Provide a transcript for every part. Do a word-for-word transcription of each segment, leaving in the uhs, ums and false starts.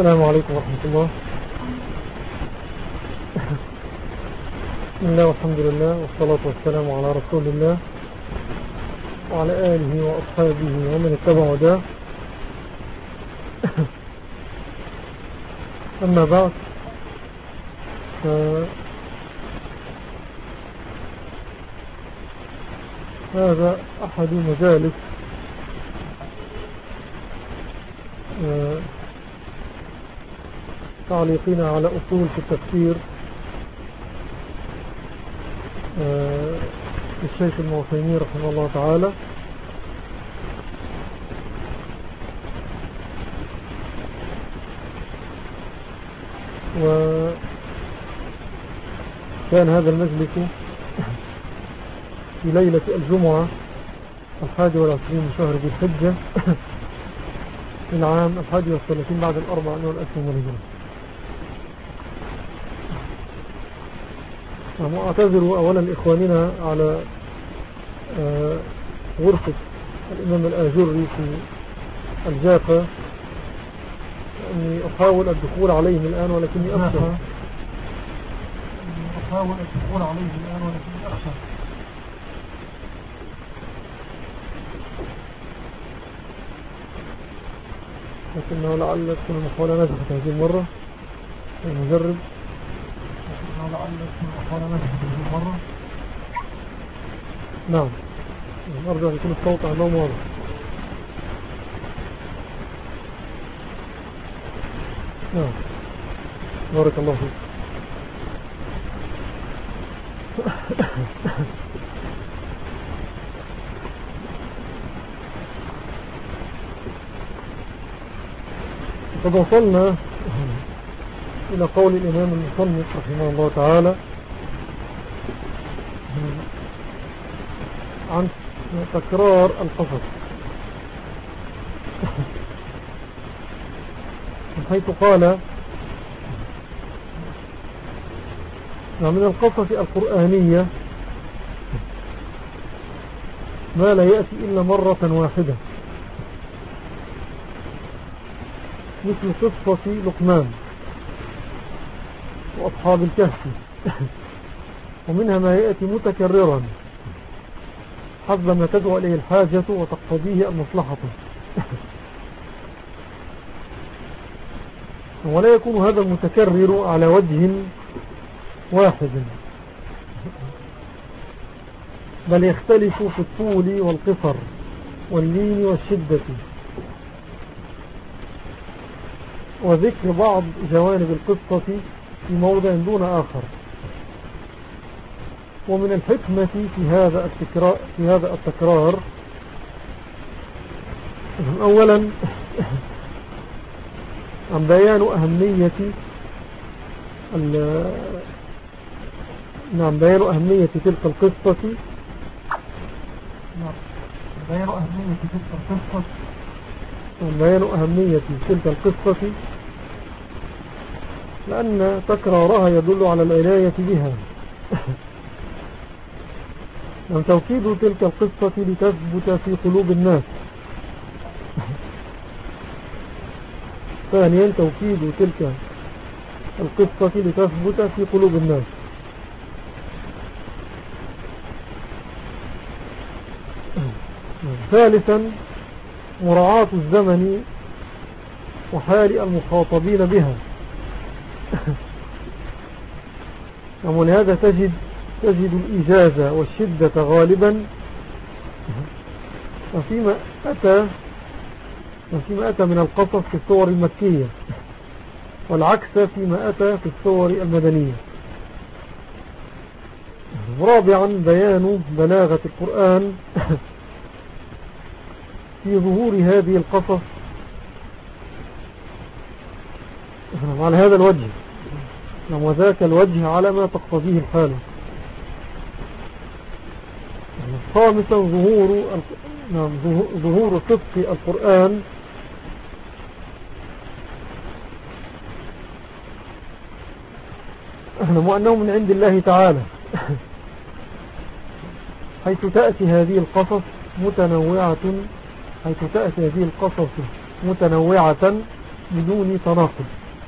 السلام عليكم ورحمة الله. بسم الله والحمد لله والصلاة والسلام على رسول الله وعلى آله وأصحابه ومن اتبع هداه. أما بعد، هذا أحد مجالس تعليقين على أصول في التفسير الشيخ ابن عثيمين رحمه الله تعالى. وكان هذا المجلس في ليلة الجمعة الحادي والعشرين من شهر ذي الحجة في العام الحادي والثلاثين بعد الأربعين والألفين والهجرة. وأعتذر أولا إخواننا على غرفة الإمام الآجري في الجافة، أني أحاول الدخول عليهم الآن ولكني أخشى أحاول الدخول عليهم الآن ولكني أخشى لكنه لعل تكون المحاولة نجحت هذه المرة. نجرب. لكنه لعل تكون المحاولة نجحت هذه المرة. نعم، أرجو أن يكون الصوت عندهم واضح. نعم، بارك الله فيك. قد وصلنا إلى قول الإمام المصنف رحمه الله تعالى عن تكرار القصص، من حيث قال من القصص القرآنية ما لا يأتي إلا مرة واحدة، مثل قصة لقمان وأصحاب الكهف، ومنها ما يأتي متكررا حسب ما تدعو إليه الحاجة وتقتضيه المصلحة، ولا يكون هذا المتكرر على وجه واحد، بل يختلف في الطول والقصر واللين والشدة وذكر بعض جوانب القصة في موضع دون آخر. ومن الحكمة في هذا التكرار, في هذا التكرار أولا عن بيان أهمية نعم بيان أهمية تلك القصة نعم بيان أهمية تلك القصة بيان أهمية تلك القصة لأن تكرارها يدل على العناية بها، وأن توكيد تلك القصة لتثبت في قلوب الناس. ثانيا توكيد تلك القصة لتثبت في قلوب الناس. ثالثا مراعاة الزمن وحال المخاطبين بها، ولهذا تجد تجد الإجازة والشدة غالبا وفيما أتى وفيما أتى من القصص في الصور المكية، والعكس فيما أتى في الصور المدنية. رابعا بيان بلاغة القرآن في ظهور هذه القصص على هذا الوجه، وذاك الوجه على ما تقتضيه الحالة. خامسا ظهور نعم ظهور صدق القرآن وأنه من عند الله تعالى، حيث تأتي هذه القصص متنوعة حيث تأتي هذه القصص متنوعة بدون تناقض.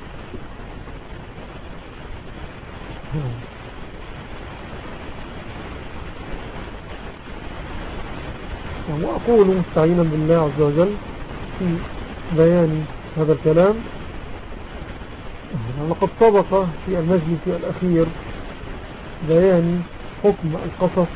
وأقول مستعينا بالله عز وجل في بيان هذا الكلام، لقد سبق في المجلس الأخير بيان حكم القصص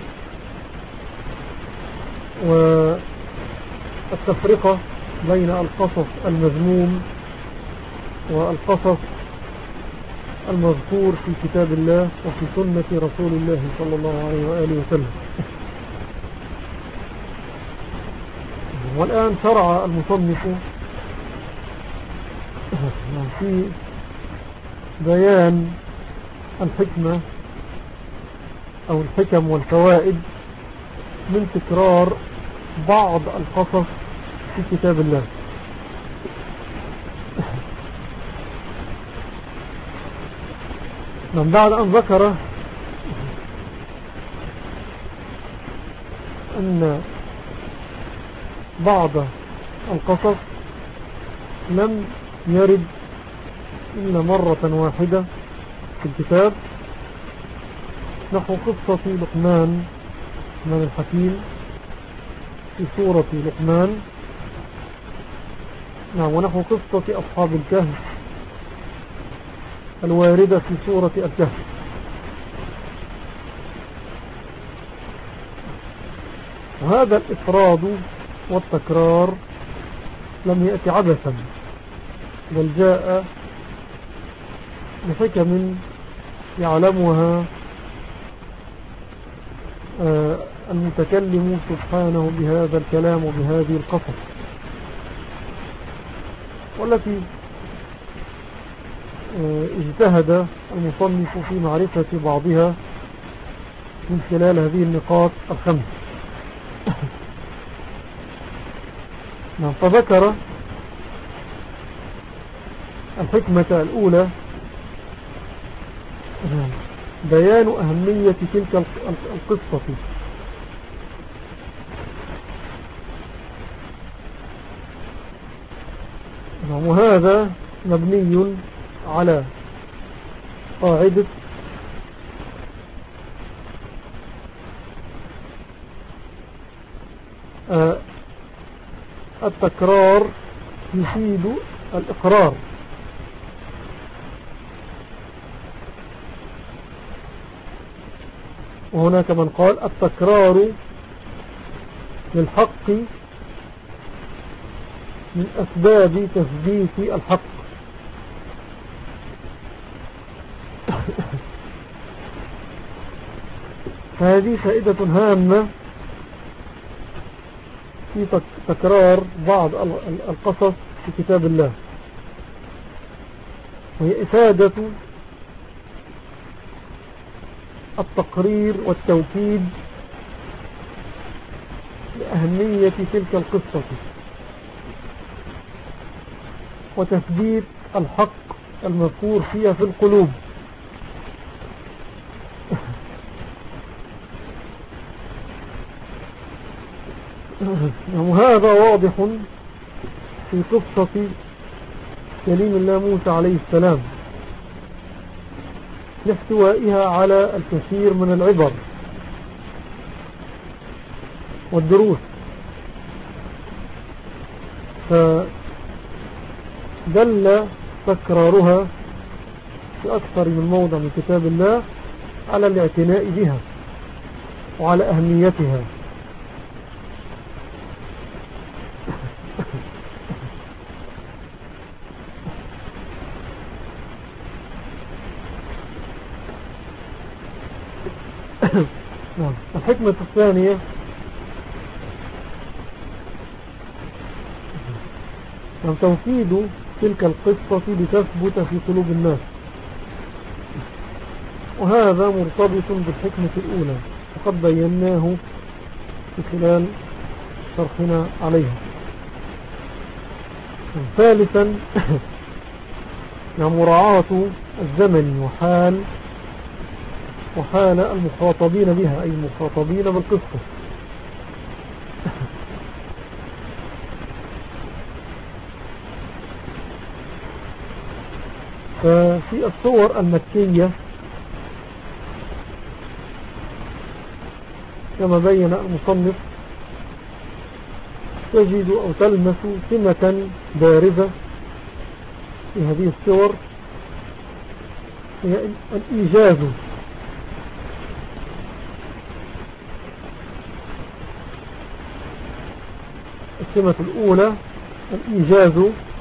والتفرقة بين القصص المذموم والقصص المذكور في كتاب الله وفي سنة رسول الله صلى الله عليه وآله وسلم. والآن شرع المصنف في بيان الحكمة أو الحكم والفوائد من تكرار بعض القصص في كتاب الله. من بعد أن ذكر أن بعض القصص لم يرد إلا مرة واحدة في الكتاب، نحو قصة لقمان من الحكيم في سورة لقمان، نعم، ونحو قصة أصحاب الكهف الواردة في سورة الكهف. وهذا الإفراد والتكرار لم يأتي عبثا، بل جاء بحكم يعلمها المتكلم سبحانه بهذا الكلام وبهذه القصص، والتي اجتهد المصنف في معرفة بعضها من خلال هذه النقاط الخمس. فذكر الحكمة الأولى بيان أهمية تلك القصة، وهذا مبني على قاعدة التكرار يفيد الإقرار، وهناك من قال التكرار للحق من أسباب تثبيت الحق. فهذه فائدة هامة في تكرار بعض القصص في كتاب الله، وهي إفادة التقرير والتوكيد لأهمية تلك القصة وتثبيت الحق المذكور فيها في القلوب. وهذا واضح في قصة كليم الله موسى عليه السلام لاحتوائها على الكثير من العبر والدروس، فدل تكرارها في أكثر من موضع من كتاب الله على الاعتناء بها وعلى أهميتها. الحكمة الثانية توكيد تلك القصة لتثبت في قلوب الناس، وهذا مرتبط بالحكمة الأولى وقد بيناه في خلال شرحنا عليها. ثالثا مراعاة الزمن وحال وحال المخاطبين بها، أي المخاطبين بالقصة، ففي الصور المكية كما بين المصنف تجد أو تلمس سمة بارزة في هذه الصور، هي الإيجاز. السمة الأولى الإيجاز،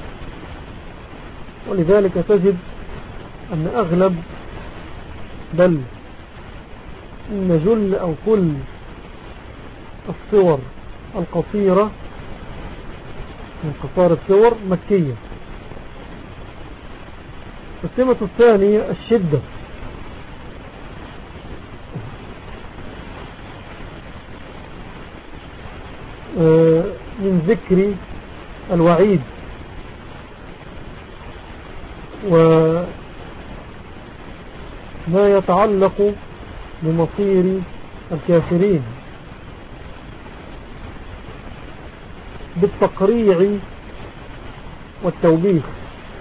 ولذلك تجد أن أغلب بل إن جل أو كل الصور القصيرة من قصار الصور مكية. السمة الثانية الشدة، من ذكر الوعيد وما يتعلق بمصير الكافرين بالتقريع والتوبيخ.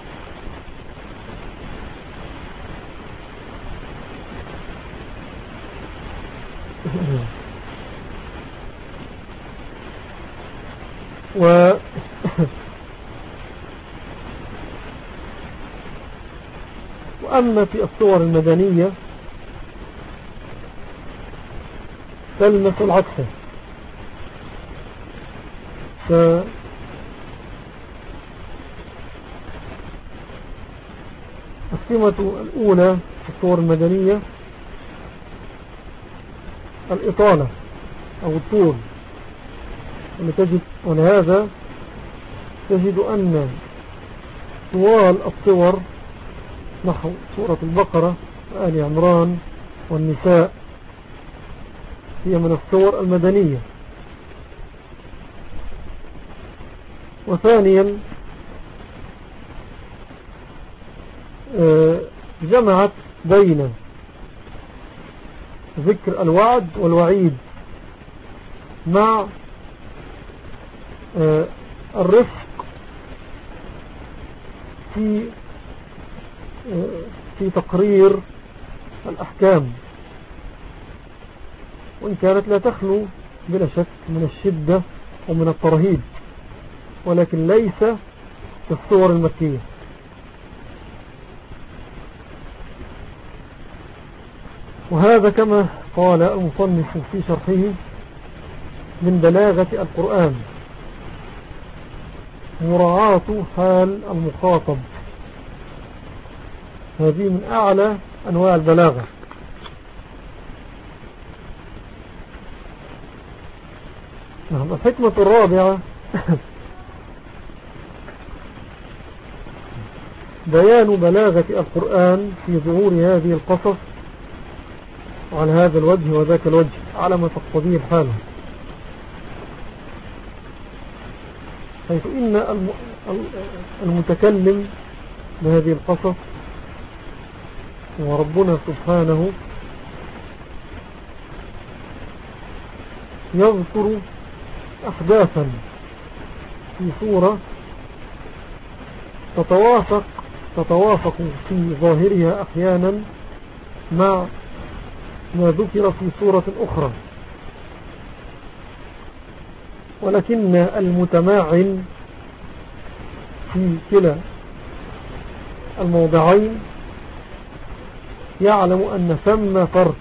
و وأما في الصور المدنية تلمس العكس. فالسمة الأولى في الصور المدنية الإطالة أو الطول، تجد ولهذا تجد أن طوال الصور نحو سورة البقرة وآل عمران والنساء هي من الصور المدنية. وثانيا جمعت بين ذكر الوعد والوعيد مع الرفق في في تقرير الأحكام، وإن كانت لا تخلو بلا شك من الشدة ومن الترهيب، ولكن ليس كالصور المكية. وهذا كما قال المصنف في شرحه من بلاغة القرآن مراعاة حال المخاطب، هذه من أعلى أنواع البلاغة. نعم. الحكمة الرابعة بيان بلاغة القرآن في ظهور هذه القصص على هذا الوجه وذاك الوجه على ما تقتضيه الحال، حيث إن المتكلم بهذه القصص وربنا سبحانه يذكر أحداثا في صورة تتوافق تتوافق في ظاهرها أحيانا مع ما ذكر في صورة أخرى، ولكن المتماعن في كلا الموضعين يعلم أن ثم فرق،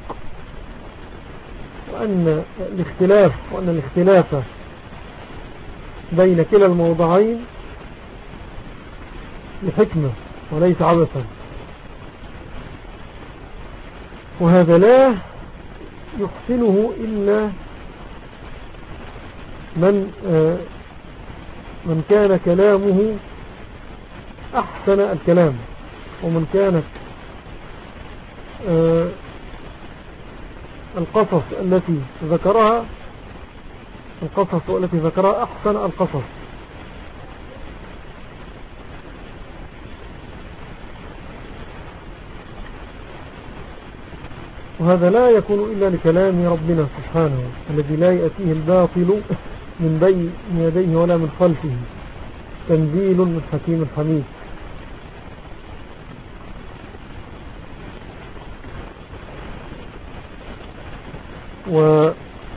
وأن الاختلاف وأن الاختلاف بين كلا الموضعين لحكمة وليس عبثا. وهذا لا يحسنه إلا من من كان كلامه أحسن الكلام، ومن كانت القصص التي ذكرها القصص التي ذكرها أحسن القصص. وهذا لا يكون إلا لكلام ربنا سبحانه الذي لا يأتيه الباطل من بين يديه ولا من خلفه، تنزيل من حكيم حميد. و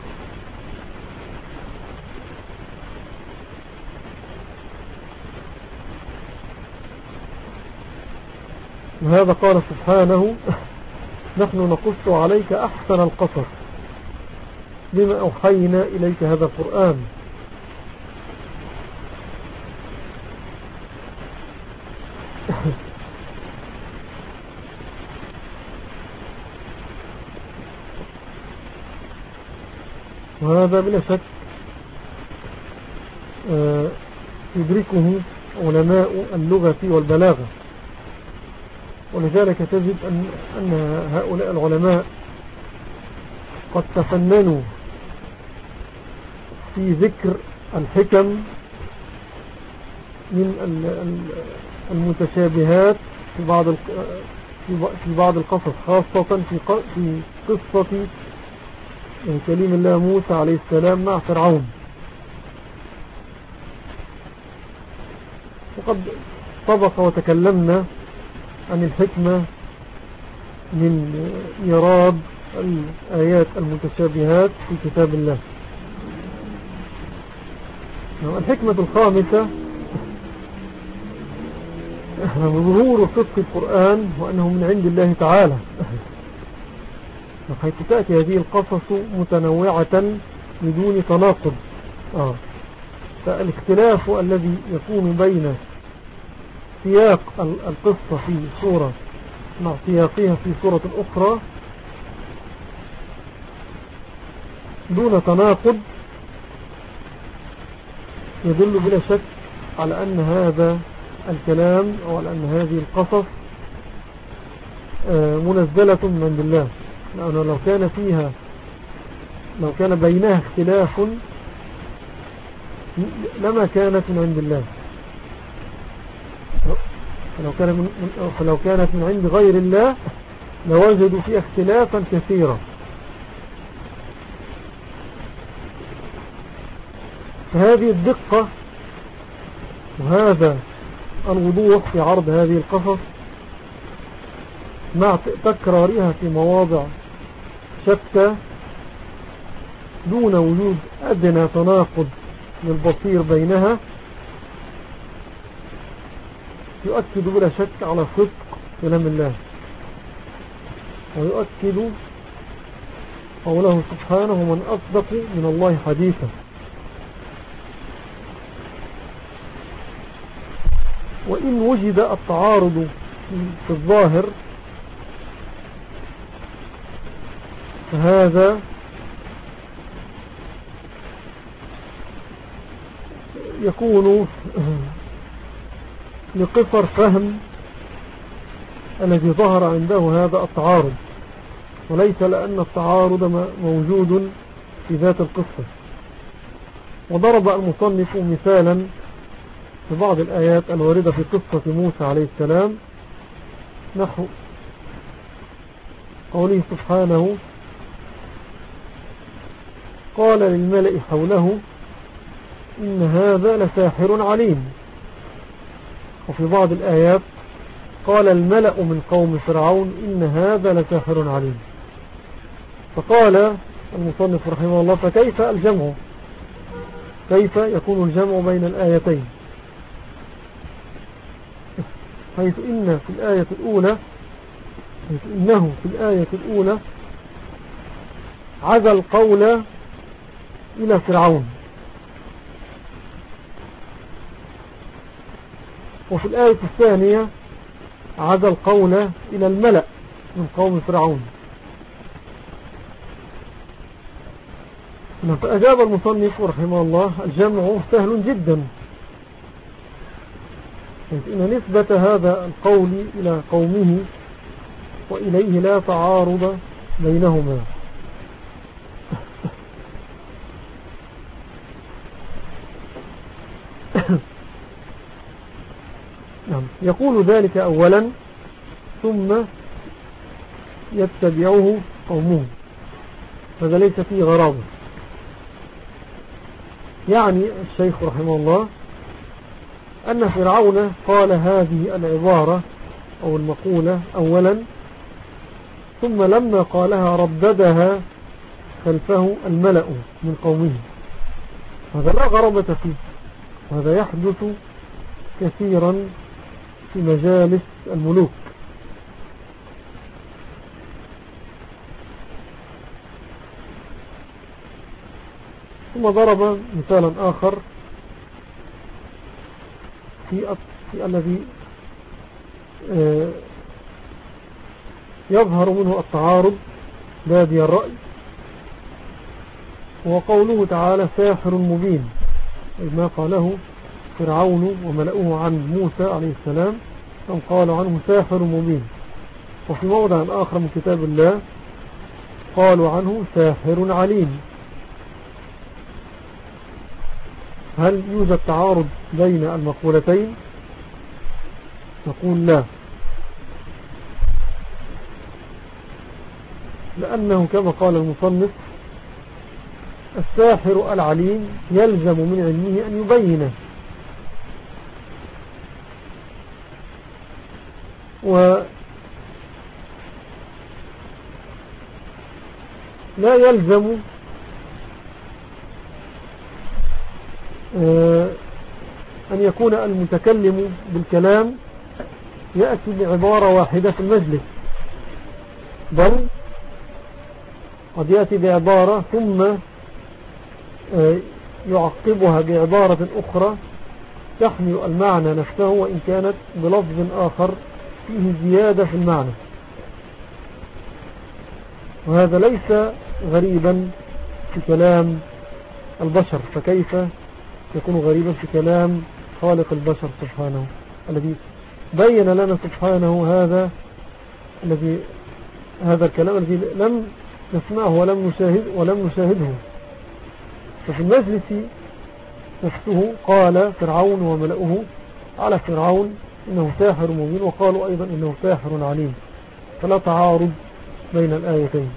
وهذا قال سبحانه نحن نقص عليك أحسن القصص بما أوحينا إليك هذا القرآن. وهذا بلا شك يدركه علماء اللغة والبلاغة، ولذلك تجد أن, أن هؤلاء العلماء قد تفننوا في ذكر الحكم من المتشابهات في بعض في بعض القصص، خاصة في قصة كليم الله موسى عليه السلام مع فرعون. وقد سبق وتكلمنا عن الحكمة من إيراد الآيات المتشابهات في كتاب الله. الحكمة الخامسة ظهور صدق القرآن وأنه من عند الله تعالى، حيث تأتي هذه القصص متنوعة بدون تناقض. آه. فالاختلاف الذي يكون بين سياق القصة في سورة مع سياقها في سورة أخرى دون تناقض يدل بلا شك على أن هذا الكلام أو على أن هذه القصص منزلة من عند الله، لأنه لو كان فيها لو كان بينها اختلاف لما كانت من عند الله، فلو, كان من فلو كانت من عند غير الله لوجدوا فيها اختلافا كثيرا. فهذه الدقة وهذا الوضوح في عرض هذه القصص مع تكرارها في مواضع شتى دون وجود أدنى تناقض للبصير بينها يؤكد بلا شك على صدق كلام الله، ويؤكد قوله سبحانه من أصدق من الله حديثا. وإن وجد التعارض في الظاهر فهذا يكون لقصر فهم الذي ظهر عنده هذا التعارض، وليس لأن التعارض موجود في ذات القصة. وضرب المصنف مثالا في بعض الآيات الواردة في قصة موسى عليه السلام نحو قوله سبحانه قال للملأ حوله إن هذا لساحر عليم. وفي بعض الآيات قال الملأ من قوم فرعون إن هذا لساحر عليم. فقال المصنف رحمه الله فكيف الجمع، كيف يكون الجمع بين الآيتين، حيث إن في الآية الأولى حيث إنه في الآية الأولى عزى القول إلى فرعون، وفي الآية الثانية عزى القول إلى الملأ من قوم فرعون. فأجاب المصنف رحمه الله الجمع سهل جدا، إن نسبة هذا القول إلى قومه وإليه لا تعارض بينهما. يقول ذلك أولا ثم يتبعه قومه، هذا ليس فيه غرابة. يعني الشيخ رحمه الله أن فرعون قال هذه العبارة أو المقولة أولا، ثم لما قالها رددها خلفه الملأ من قومه. هذا لا غرابة فيه، وهذا يحدث كثيرا في مجالس الملوك. ثم ضرب مثالا آخر في, في الذي يظهر منه التعارض بادي الرأي، وقوله تعالى ساحر مبين، ما قاله فرعون وملأوه عن موسى عليه السلام، ثم قالوا عنه ساحر مبين. وفي موضع آخر من كتاب الله قالوا عنه ساحر عليم. هل يوجد تعارض بين المقولتين؟ نقول لا، لأنه كما قال المصنف الساحر العليم يلزم من علمه أن يبينه، ولا يلزم أن يكون المتكلم بالكلام يأتي بعبارة واحدة في المجلس، بل قد يأتي بعبارة ثم يعقبها بعبارة أخرى تحمل المعنى نفسه وإن كانت بلفظ آخر فيه زيادة في المعنى. وهذا ليس غريبا في كلام البشر، فكيف يكون غريبا في كلام خالق البشر سبحانه، الذي بين لنا سبحانه هذا الذي هذا الكلام الذي لم نسمعه ولم نشاهد ولم نشاهده. ففي المجلس نفسه قال فرعون وملأه على فرعون إنه ساحر مبين، وقالوا أيضا إنه ساحر عليم، فلا تعارض بين الآيتين.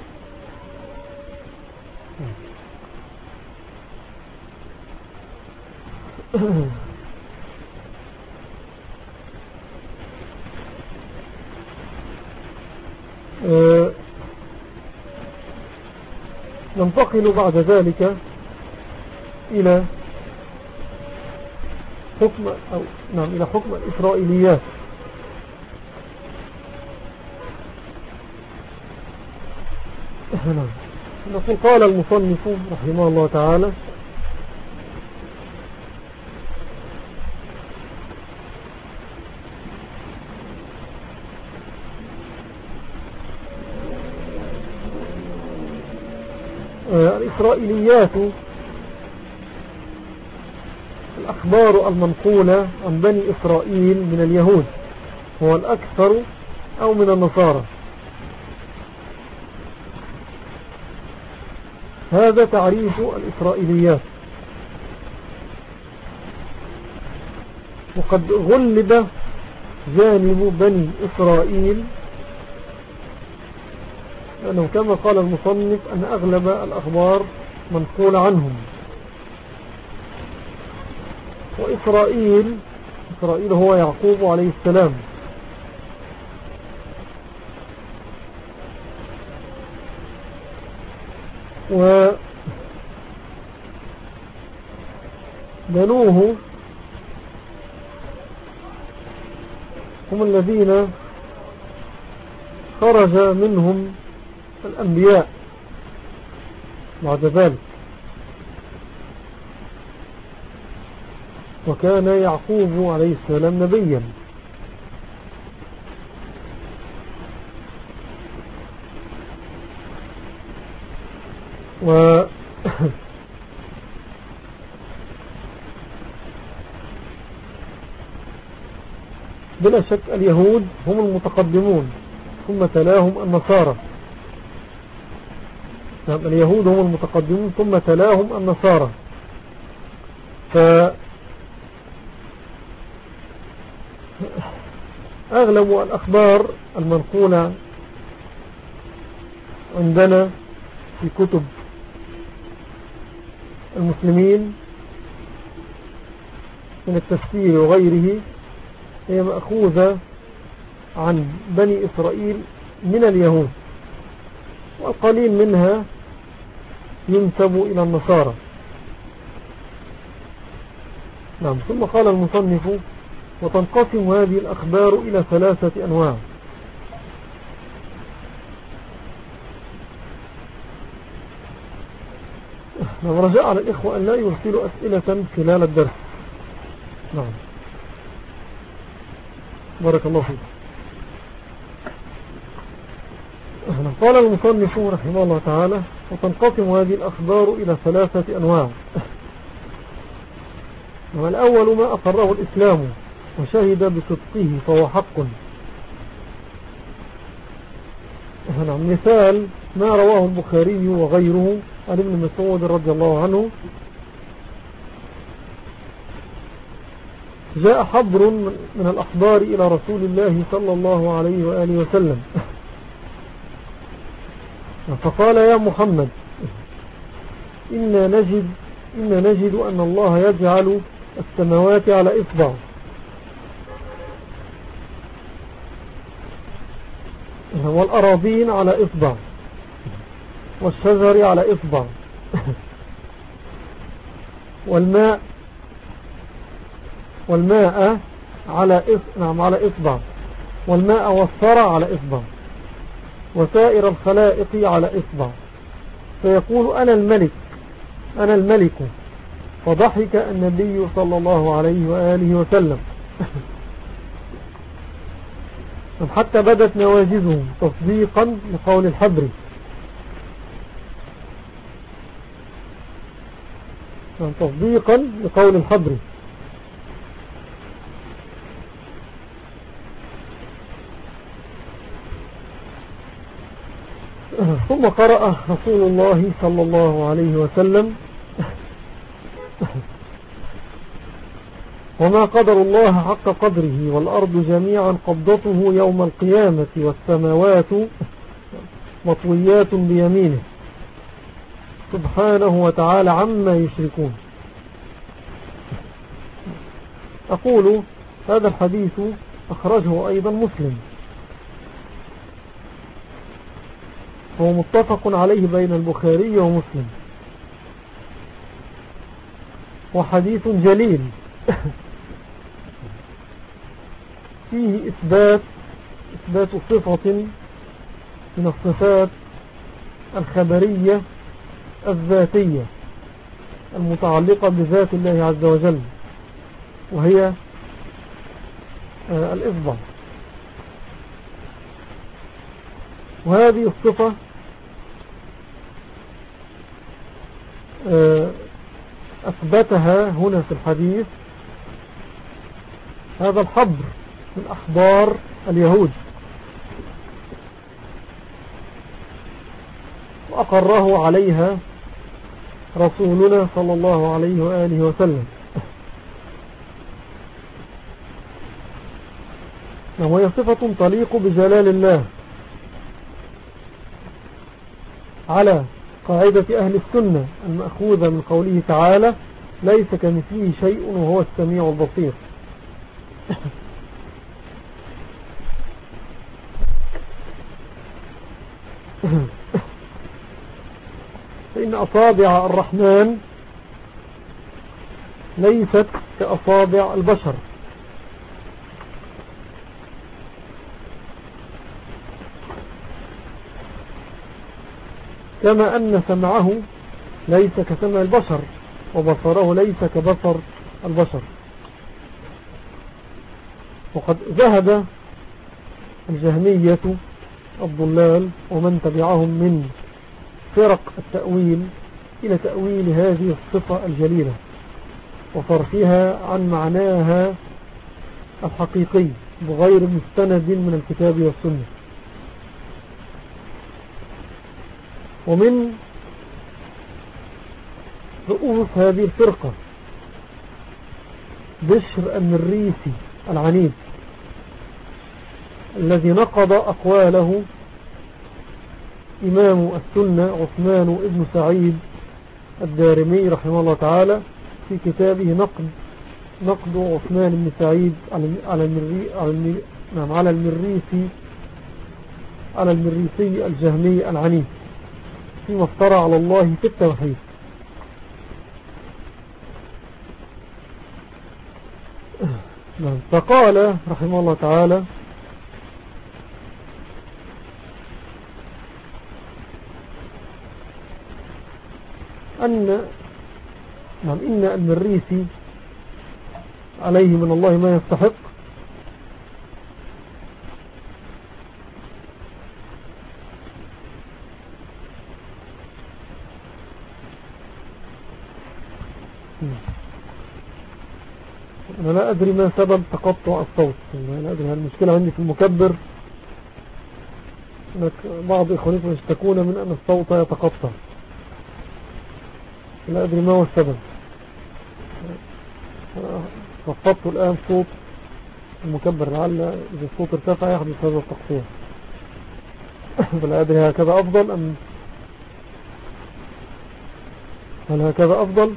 ننتقل بعد ذلك إلى حكم أو نعم إلى حكم الإسرائيليات. نقول قال المصنف رحمه الله تعالى الإسرائيليات الأخبار المنقولة عن بني إسرائيل من اليهود، هو الأكثر أو من النصارى. هذا تعريف الإسرائيليات. وقد غلب جانب بني إسرائيل، لأنه كما قال المصنف أن أغلب الأخبار منقولة عنهم. وإسرائيل إسرائيل هو يعقوب عليه السلام، وبنوه هم الذين خرج منهم الأنبياء بعد ذلك، وكان يعقوب عليه السلام نبيا. و بلا شك اليهود هم المتقدمون ثم تلاهم النصارى. نعم، اليهود هم المتقدمون ثم تلاهم النصارى. فأغلب الأخبار المنقولة عندنا في كتب المسلمين من التفسير وغيره هي مأخوذة عن بني إسرائيل من اليهود، والقليل منها ينسب إلى النصارى. نعم. ثم قال المصنف: وتنقسم هذه الأخبار إلى ثلاثة أنواع. نعم. رجاء على الإخوة أن لا يرسلوا أسئلة خلال الدرس. نعم. بارك الله فيك. قال المصنف رحمه الله تعالى: وتنقسم هذه الأخبار إلى ثلاثة أنواع. الأول ما أقره الإسلام وشهد بصدقه فهو حق. مثال ما رواه البخاري وغيره عن ابن مسعود رضي الله عنه: جاء حبر من الأحبار إلى رسول الله صلى الله عليه وآله وسلم فقال: يا محمد، إنا نجد, إنا نجد أن الله يجعل السماوات على إصبع، والأراضين على إصبع، والشجر على إصبع، والماء والماء على نعم على إصبع، والماء والثرى على إصبع، وسائر الخلائق على إصبع، فيقول: أنا الملك أنا الملك فضحك النبي صلى الله عليه وآله وسلم حتى بدت نواجذهم تصديقا لقول الحبر. تصديقا لقول الحبر. ثم قرأ رسول الله صلى الله عليه وسلم: وما قدر الله حق قدره والأرض جميعا قبضته يوم القيامة والسماوات مطويات بيمينه سبحانه وتعالى عما يشركون. أقول: هذا الحديث أخرجه أيضا مسلم، هو متفق عليه بين البخاري ومسلم، وحديث جليل فيه إثبات إثبات صفة من الصفات الخبرية الذاتية المتعلقة بذات الله عز وجل، وهي الإصبع. وهذه الصفة أثبتها هنا في الحديث هذا الحبر من أحبار اليهود، وأقره عليها رسولنا صلى الله عليه وآله وسلم. وهي صفة تليق بجلال الله على قاعدة أهل السنة المأخوذة من قوله تعالى: ليس كمثله شيء وهو السميع البصير. فإن أصابع الرحمن ليست كأصابع البشر، كما أن سمعه ليس كسمع البشر، وبصره ليس كبصر البشر. وقد ذهب الجهمية الضلال ومن تبعهم من فرق التأويل إلى تأويل هذه الصفة الجليلة وصرفها عن معناها الحقيقي بغير مستند من الكتاب والسنة. ومن رؤوس هذه الفرقة بشر المريسي العنيد الذي نقض أقواله إمام السنة عثمان ابن سعيد الدارمي رحمه الله تعالى في كتابه نقد نقد عثمان بن سعيد على المري على المري نعم على المريسي على المريسي الجهمي العنيد. فيما افترى على الله في التوحيد. فقال رحمه الله تعالى: أن نعم إن المريسي عليه من الله ما يستحق، أنا لا أدري ما سبب تقطع الصوت. أنا لا أدري، المشكلة عندي في المكبر. هناك بعض إخوانكم يشتكون من أن الصوت يتقطع، لا أدري ما هو السبب. خفضت الآن صوت المكبر، لعل إذا الصوت ارتفع يحدث هذا التقطيع. فلا أدري هكذا أفضل أم هل هكذا أفضل؟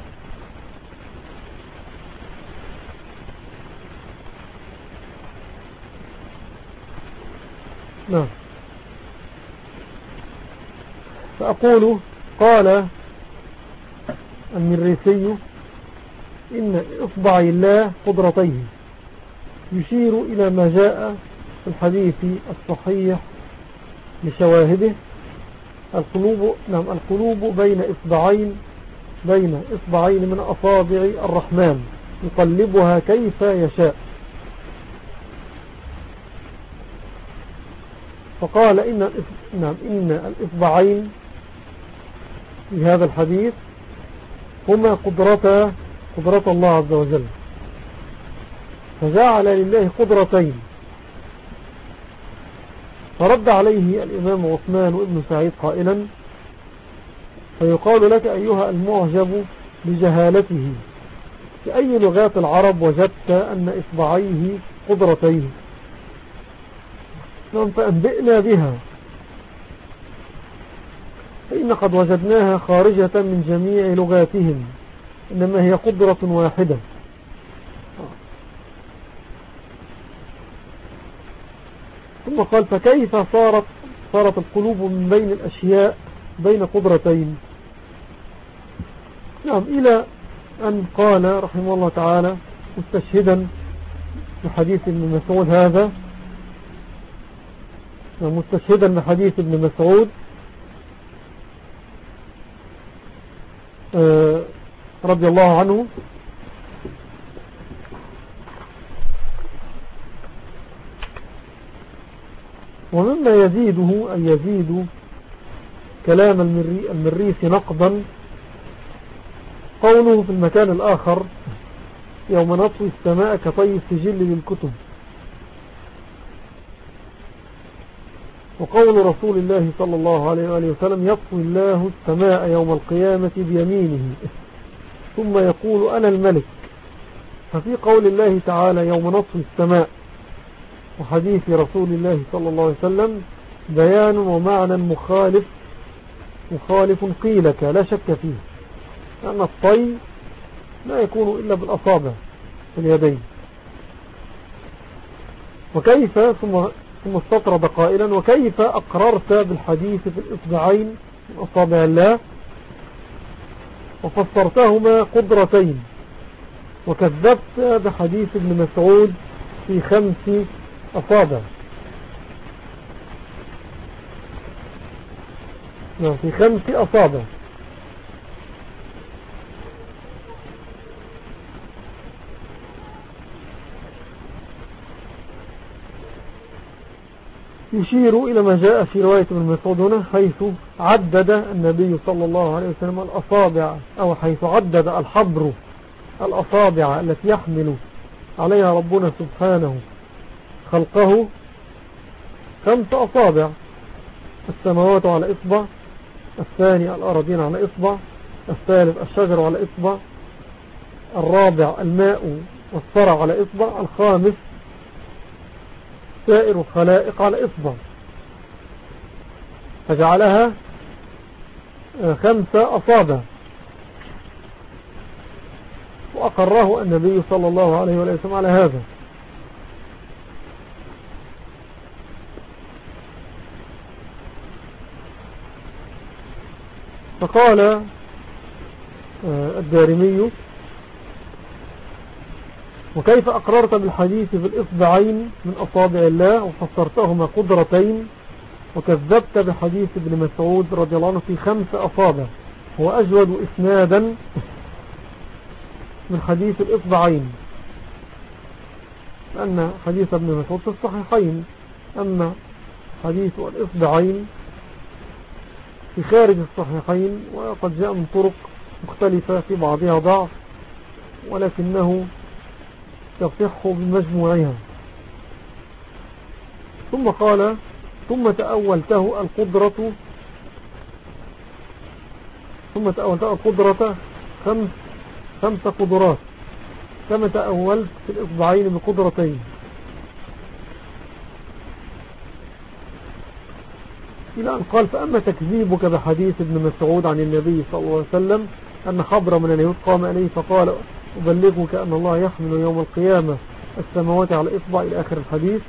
نعم. فأقول: قال المريسي: إن إصبعي الله قدرتيه، يشير إلى ما جاء في الحديث الصحيح لشواهده: القلوب نعم القلوب بين إصبعين بين إصبعين من أصابع الرحمن يقلبها كيف يشاء. فقال إن نعم إن الإصبعين في هذا الحديث هما قدرتا قدرة الله عز وجل، فجعل لله قدرتين. فرد عليه الإمام عثمان ابن سعيد قائلا: فيقال لك أيها المعجب بجهالته، في أي لغات العرب وجدت أن إصبعيه قدرتين؟ فأنبئنا بها، فإن قد وجدناها خارجة من جميع لغاتهم، إنما هي قدرة واحدة. ثم قال: فكيف صارت صارت القلوب من بين الأشياء بين قدرتين؟ نعم، إلى أن قال رحمه الله تعالى مستشهدا بحديث ابن مسعود هذا، مستشهدا بحديث ابن مسعود آه رضي الله عنه: ومما يزيده أن يزيد كلام المريس نقضا قوله في المكان الآخر: يوم نطوي السماء كطي السجل للكتب. وقول رسول الله صلى الله عليه وآله وسلم: يطوي الله السماء يوم القيامة بيمينه ثم يقول: أنا الملك. ففي قول الله تعالى: يوم نطوي السماء، وحديث رسول الله صلى الله عليه وسلم بيان ومعنى مخالف مخالف قيلك لا شك فيه، لأن الطي لا يكون إلا بالأصابع في اليدين. وكيف ثم ثم استطرد قائلا: وكيف أقررت بالحديث في الإصبعين من أصابع الله وفسرتهما قدرتين، وكذبت بحديث ابن مسعود في خمس أصابع في خمس أصابع يشير إلى ما جاء في رواية ابن مسعود هنا، حيث عدد النبي صلى الله عليه وسلم الأصابع، أو حيث عدد الحبر الأصابع التي يحمل عليها ربنا سبحانه خلقه خمس أصابع: السماوات على إصبع، الثاني الأراضين على إصبع، الثالث الشجر على إصبع، الرابع الماء والثرى على إصبع، الخامس سائر الخلائق على إصبع، فجعلها خمسة أصابع. وأقره النبي صلى الله عليه وسلم على هذا. فقال الدارمي: وكيف أقررت بالحديث بالإصبعين من أصابع الله وفسرتهما قدرتين، وكذبت بحديث ابن مسعود رضي الله عنه في خمس أصابع، هو أجود إسنادا من حديث الإصبعين، لأن حديث ابن مسعود في الصحيحين، أما حديث الإصبعين في خارج الصحيحين، وقد جاء من طرق مختلفة في بعضها ضعف، ولكنه يصح بمجموعها. ثم قال: ثم تأولته القدرة ثم تأولته القدرة خمس خمس قدرات، كما تأولت في الإصبعين بقدرتين. إلى أن قال: فأما تكذيبك بحديث ابن مسعود عن النبي صلى الله عليه وسلم أن حبر من اليهود قام إليه فقال: أبلغك أن الله يحمل يوم القيامة السماوات على إصبع، إلى آخر الحديث.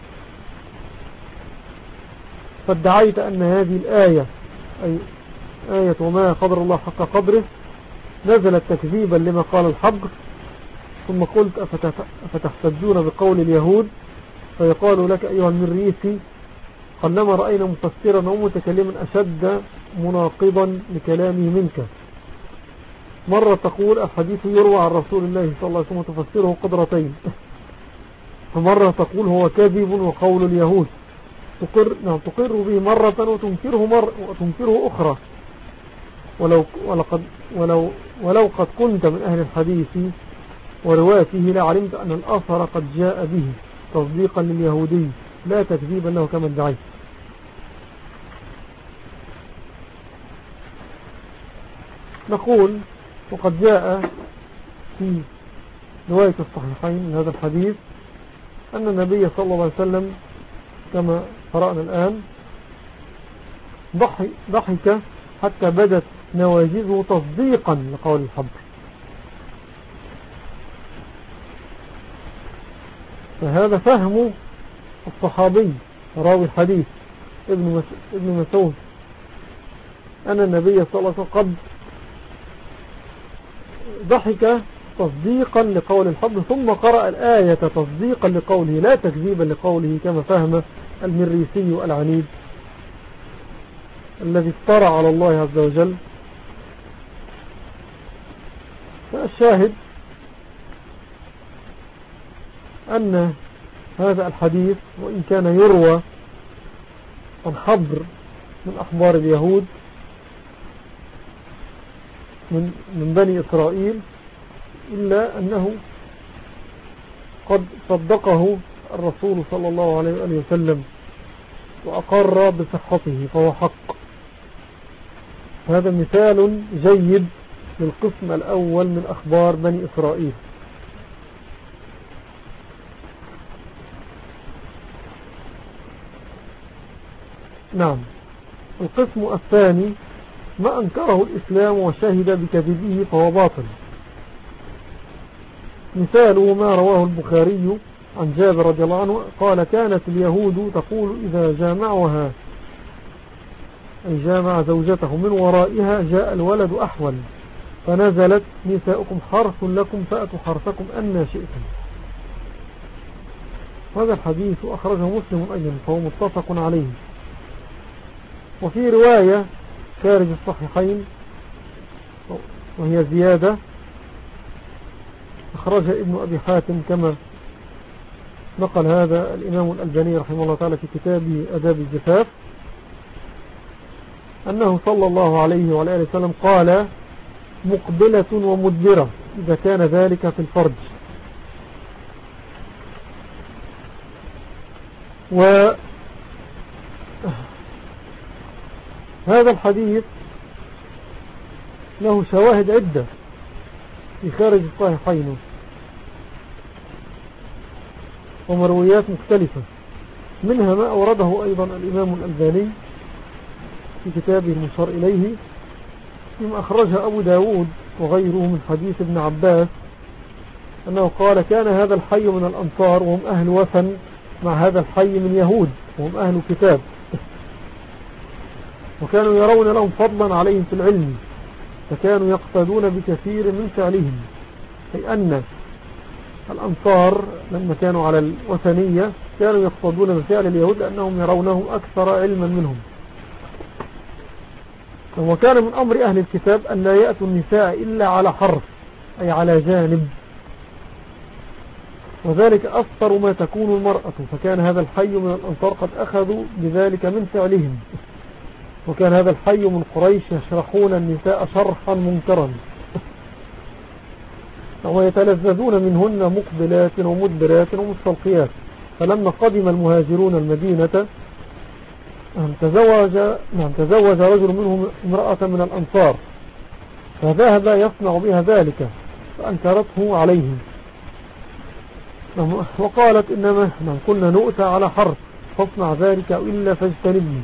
فادعيت أن هذه الآية، أي آية وما قدر الله حق قدره، نزلت تكذيبا لما قال الحبر. ثم قلت: أفتحتجون بقول اليهود فيقال لك أيها المريسي: قلما رأينا مفسرا ومتكلما أشد مناقضا لكلامه منك. مرة تقول الحديث يروى عن رسول الله صلى الله عليه وسلم تفسره قدرتين، فمرة تقول هو كذب وقول اليهود، تقر, نعم تقر به مرة وتنكره, مرة وتنكره أخرى. ولو, ولقد ولو, ولو قد كنت من أهل الحديث ورواته لعلمت أن الأثر قد جاء به تصديقا لليهودي لا تكذيبا له كما ادعيت. نقول: وقد جاء في رواية الصحيحين من هذا الحديث أن النبي صلى الله عليه وسلم كما قرأنا الآن ضحك حتى بدت نواجذه تصديقا لقول الحبر. فهذا فهم الصحابي راوي الحديث ابن مسعود أن النبي صلى الله عليه وسلم قد ضحك تصديقا لقول الحبر، ثم قرأ الآية تصديقا لقوله لا تكذيبا لقوله، كما فهم المريسي العنيد الذي افترى على الله عز وجل. فالشاهد أن هذا الحديث وإن كان يروى عن حبر من أخبار اليهود من, من بني إسرائيل، إلا أنه قد صدقه الرسول صلى الله عليه وسلم وأقر بصحته فهو حق. هذا مثال جيد للقسم الأول من أخبار بني إسرائيل. نعم. القسم الثاني: ما أنكره الإسلام وشهد بكذبه فهو باطل. مثاله ما رواه البخاري عن جابر رضي الله عنه قال: كانت اليهود تقول إذا جامعها، أي جامع زوجته من ورائها، جاء الولد أحول، فنزلت: نساؤكم حرث لكم فأتوا حرثكم أن شئتم. هذا الحديث أخرجه مسلم أيضا فهو متفق عليه. وفي رواية خارج الصحيحين وهي زيادة أخرجها ابن أبي حاتم كما نقل هذا الإمام الألباني رحمه الله تعالى في كتابه آداب الزفاف، أنه صلى الله عليه وعلى آله وسلم قال: مقبلة ومدبرة إذا كان ذلك في الفرج. وهذا الحديث له شواهد عدة في خارج الصحيحين ومرويات مختلفة، منها ما أورده أيضا الإمام الألباني في كتابه المشار إليه، مما أخرجها أبو داود وغيره من حديث ابن عباس أنه قال: كان هذا الحي من الأنصار وهم أهل وثن، مع هذا الحي من يهود وهم أهل كتاب، وكانوا يرون لهم فضلا عليهم في العلم، فكانوا يقتدون بكثير من فعلهم، أي أن الأنصار لما كانوا على الوثنية كانوا يقتدون بفعل اليهود لأنهم يرونهم أكثر علما منهم. وكان من أمر أهل الكتاب أن لا يأتوا النساء إلا على حرف، أي على جانب، وذلك أفطر ما تكون المرأة، فكان هذا الحي من الأنصار قد أخذوا بذلك من فعلهم، وكان هذا الحي من قريش يشرحون النساء شرحا منكرا ويتلذذون منهن مقبلات ومدبرات ومستلقيات. فلما قدم المهاجرون المدينة تزوج, تزوج رجل منهم امرأة من الأنصار، فذهب يصنع بها ذلك فأنكرته عليهم، وقالت إنما كنا نؤتى على حرف فاصنع ذلك إلا فاجتنبني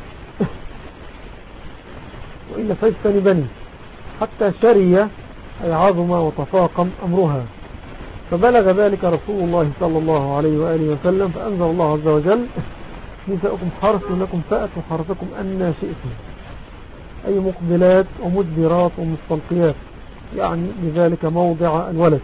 وإلا فاجتنبني، حتى شري أي عظم وتفاقم أمرها. فبلغ ذلك رسول الله صلى الله عليه وآله وسلم، فأنزل الله عز وجل نساؤكم حرث لكم فأتوا حرثكم أن شئتم، أي مقبلات ومدبرات ومستلقيات، يعني بذلك موضع الولد.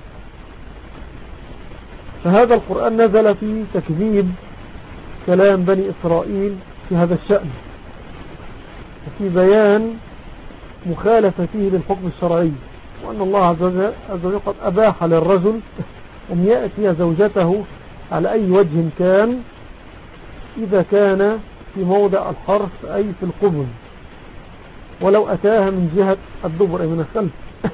فهذا القرآن نزل في تكذيب كلام بني إسرائيل في هذا الشأن، وفي بيان مخالفته للحكم الشرعي، وأن الله عز وجل قد أباح للرجل أن يأتي زوجته على أي وجه كان إذا كان في موضع الحرف أي في القبل، ولو أتاها من جهة الدبر أي من الخلف.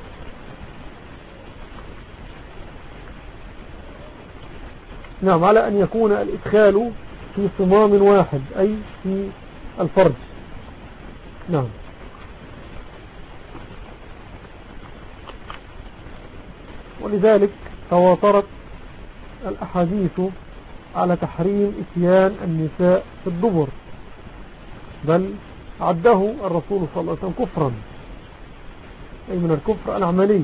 نعم، على أن يكون الإدخال في صمام واحد أي في الفرج. نعم. ولذلك تواترت الأحاديث على تحريم إتيان النساء في الدبر، بل عده الرسول صلى الله عليه وسلم كفرا، أي من الكفر العملي.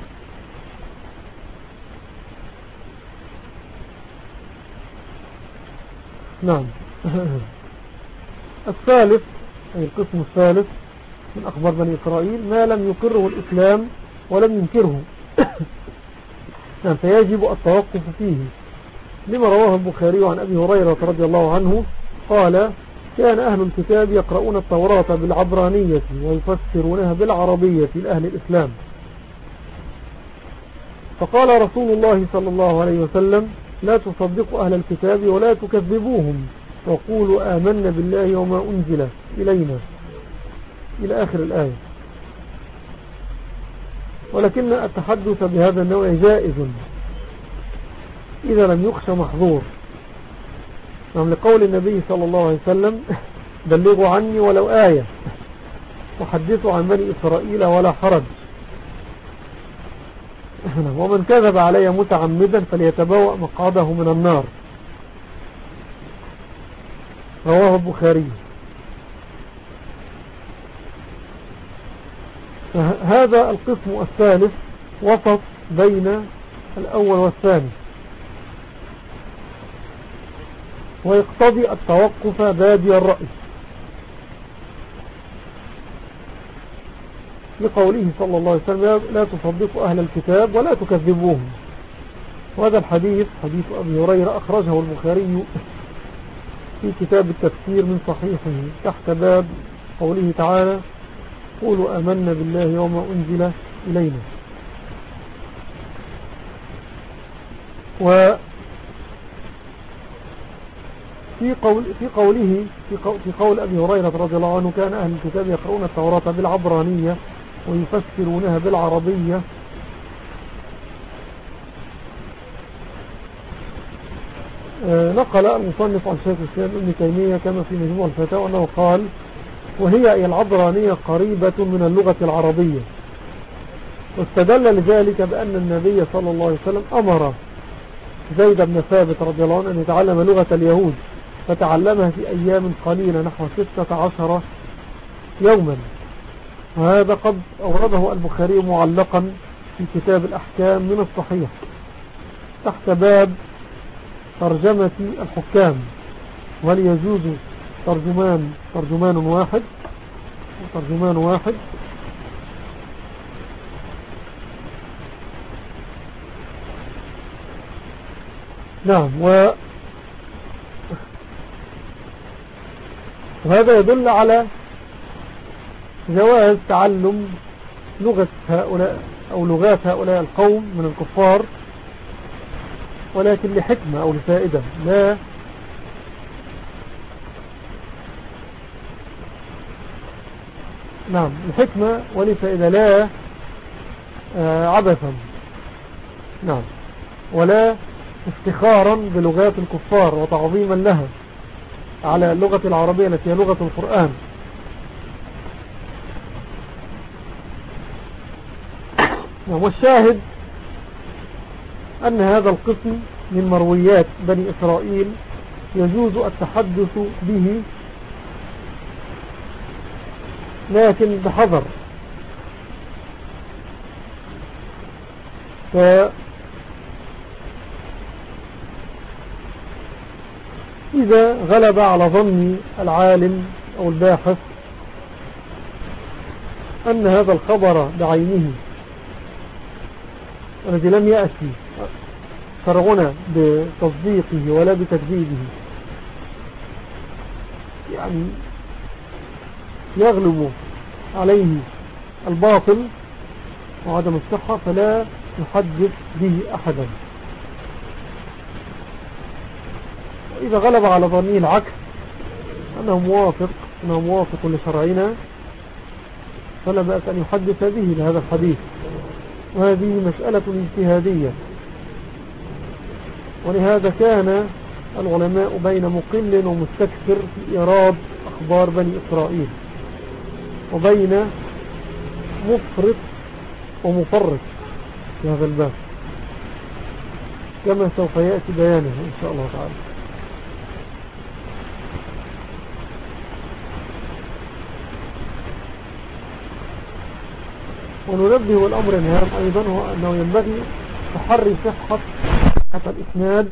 نعم. الثالث أي القسم الثالث من أخبار بني إسرائيل ما لم يقره الإسلام ولم ينكره نعم، فيجب التوقف فيه، لما رواه البخاري عن أبي هريرة رضي الله عنه قال: كان أهل الكتاب يقرؤون التوراة بالعبرانية ويفسرونها بالعربية لأهل الإسلام، فقال رسول الله صلى الله عليه وسلم: لا تصدقوا أهل الكتاب ولا تكذبوهم وقولوا آمنا بالله وما أنزل إلينا، إلى آخر الآية. ولكن التحدث بهذا النوع جائز إذا لم يخشى محظور، نعم، لقول النبي صلى الله عليه وسلم: بلغوا عني ولو آية وحدثوا عن بني إسرائيل ولا حرج، ومن كذب علي متعمدا فليتبوأ مقعده من النار، رواه البخاري. هذا القسم الثالث وسط بين الأول والثاني، ويقتضي التوقف بادي الرأي، لقوله صلى الله عليه وسلم: لا تصدقوا أهل الكتاب ولا تكذبوهم. وهذا الحديث حديث أبي هريرة أخرجه البخاري في كتاب التفسير من صحيحه تحت باب قوله تعالى: قولوا آمنا بالله وما أنزل إلينا. و في قول في قوله في قول, في قول أبي هريرة رضي الله عنه: كان أهل الكتاب يقرؤون التوراة بالعبرانية ويفسرونها بالعربية، نقل المصنف عن شيخ الإسلام ابن تيمية كما في مجموع الفتاوى أنه قال: وهي العبرانية قريبة من اللغة العربية، واستدل لذلك بأن النبي صلى الله عليه وسلم أمر زيد بن ثابت رضي الله عنه أن يتعلم لغة اليهود، فتعلمها في أيام قليلة نحو ستة عشر يوما. وهذا قد أورده البخاري معلقا في كتاب الأحكام من الصحيح تحت باب ترجمة الحكام، وهل يجوز ترجمان ترجمان واحد وترجمان واحد نعم. و وهذا يدل على جواز تعلم لغة هؤلاء أو لغات هؤلاء القوم من الكفار، ولكن لحكمة أو لفائدة، لا نعم لحكمة ولفائدة، لا عبثا، نعم، ولا افتخارا بلغات الكفار وتعظيما لها على اللغة العربية التي هي لغة القرآن. والشاهد أن هذا القسم من مرويات بني إسرائيل يجوز التحدث به، لكن بحذر. فإذا غلب على ظن العالم أو الباحث أن هذا الخبر بعينه الذي لم يأتي شرعنا بتصديقه ولا بتكذيبه يعني يغلب عليه الباطل وعدم الصحة، فلا يحدث به أحدا. وإذا غلب على ظنه العكس أنه موافق أنه موافق لشرعنا، فلا بأس أن يحدث به لهذا الحديث. وهذه مسألة اجتهادية، ولهذا كان العلماء بين مقل ومستكثر في إيراد أخبار بني إسرائيل، وبين مفرط ومفرط في هذا الباب، كما سوف يأتي بيانه إن شاء الله تعالى. وننبه والأمر الهام أيضا هو أنه ينبغي تحري صحة الإسناد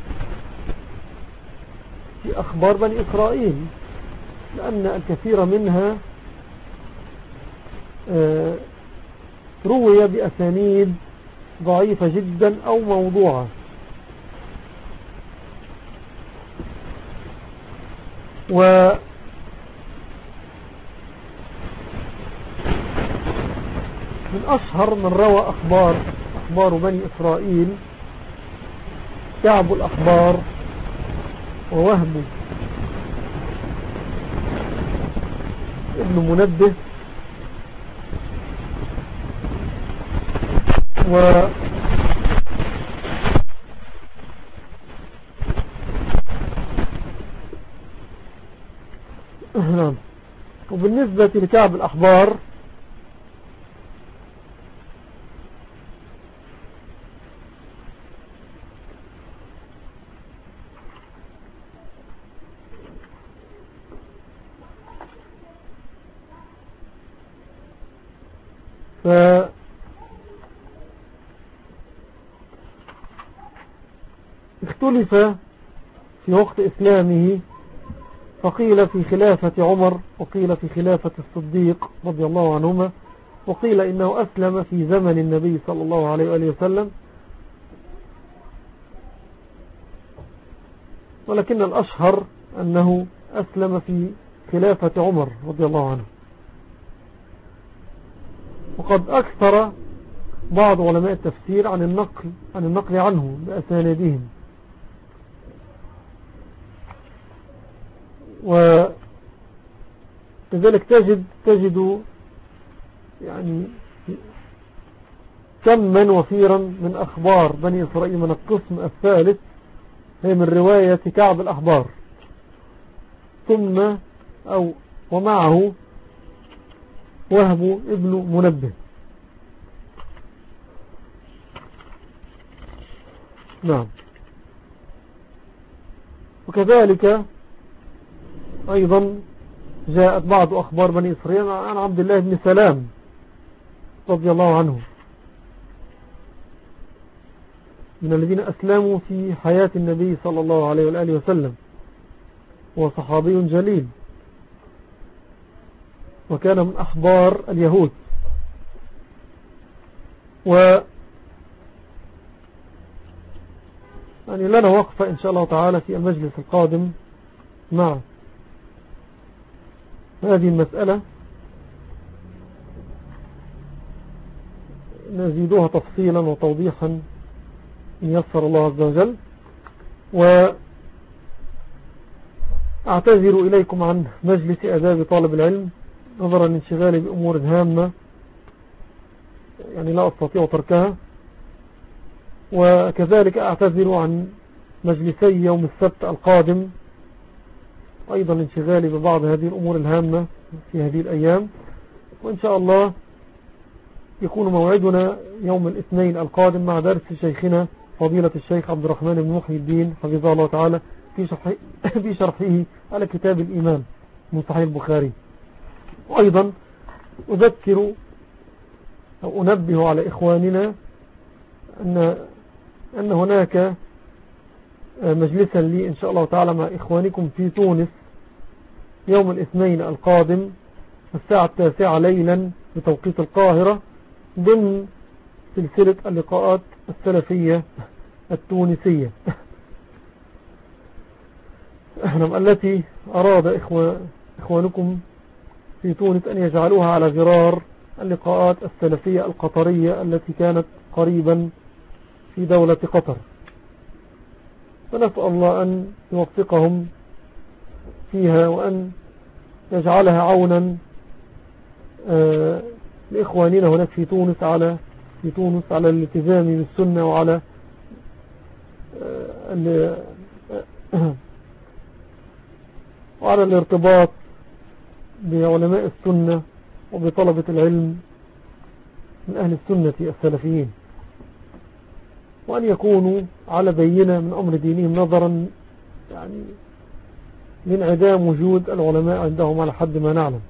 في أخبار بني إسرائيل، لأن الكثير منها روي بأسانيد ضعيفة جدا أو موضوعة. و من أشهر من روى أخبار أخبار بني إسرائيل كعب الأخبار ووهب ابن منبه و وبالنسبة لكعب الأخبار ف اختلف في وقت إسلامه، فقيل في خلافة عمر، وقيل في خلافة الصديق رضي الله عنهما، وقيل إنه أسلم في زمن النبي صلى الله عليه وآله وسلم، ولكن الأشهر أنه أسلم في خلافة عمر رضي الله عنه. وقد أكثر بعض علماء التفسير عن النقل عن النقل عنه بأسانيدهم، وكذلك تجد تجد يعني كما وفيرا من أخبار بني إسرائيل من القسم الثالث هي من رواية كعب الأخبار، ثم أو ومعه وهب ابن منبه. نعم. وكذلك أيضا جاءت بعض أخبار بني إسرائيل عن عبد الله بن سلام رضي الله عنه، من الذين أسلموا في حياة النبي صلى الله عليه وآله وسلم، هو صحابي جليل، وكان من أحبار اليهود. يعني لنا وقفة إن شاء الله تعالى في المجلس القادم مع هذه المسألة نزيدها تفصيلا وتوضيحا إن يسر الله عز وجل. وأعتذر إليكم عن مجلس آداب طالب العلم نظرا لانشغالي بأمور هامة يعني لا أستطيع تركها، وكذلك أعتذر عن مجلسي يوم السبت القادم أيضا انشغالي ببعض هذه الأمور الهامة في هذه الأيام. وإن شاء الله يكون موعدنا يوم الاثنين القادم مع درس شيخنا فضيلة الشيخ عبد الرحمن بن محي الدين حفظه الله تعالى في شرحه, في شرحه على كتاب الإيمان من صحيح البخاري. وأيضا أذكر أو أنبه على إخواننا أن, أن هناك مجلسا لي إن شاء الله تعالى مع إخوانكم في تونس يوم الاثنين القادم الساعة التاسعة ليلا بتوقيت القاهرة ضمن سلسلة اللقاءات السلفية التونسية التي أراد إخوة إخوانكم في تونس أن يجعلوها على غرار اللقاءات السلفية القطرية التي كانت قريبا في دولة قطر. فنسأل الله أن يوفقهم فيها وأن يجعلها عونا آه لإخواننا هناك في تونس على في تونس على الالتزام بالسنة وعلى آه وعلى الارتباط بعلماء السنة وبطلبة العلم من أهل السنة السلفيين، وأن يكونوا على بينة من أمر دينهم نظرا يعني لانعدام وجود العلماء عندهم على حد ما نعلم.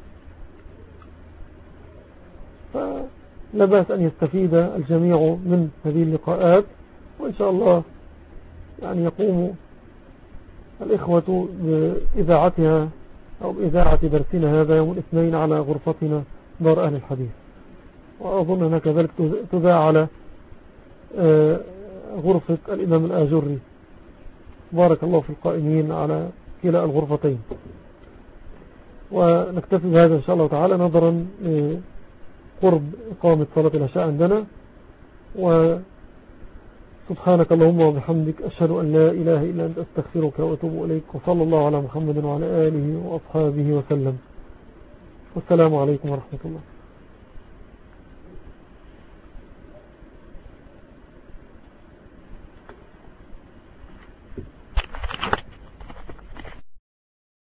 فلا بأس أن يستفيد الجميع من هذه اللقاءات، وإن شاء الله يعني يقوم الإخوة بإذاعتها أو بإذاعة درسنا هذا يوم الاثنين على غرفتنا دار أهل الحديث. وأظن أنها كذلك تذاع على غرفة الإمام الآجري. بارك الله في القائمين على كلا الغرفتين. ونكتفي بهذا إن شاء الله تعالى نظرا لقرب إقامة صلاة العشاء عندنا. وسبحانك اللهم وبحمدك أشهد أن لا إله إلا أنت أستغفرك وأتوب إليك، وصلى الله على محمد وعلى آله وأصحابه وسلم. والسلام عليكم ورحمة الله.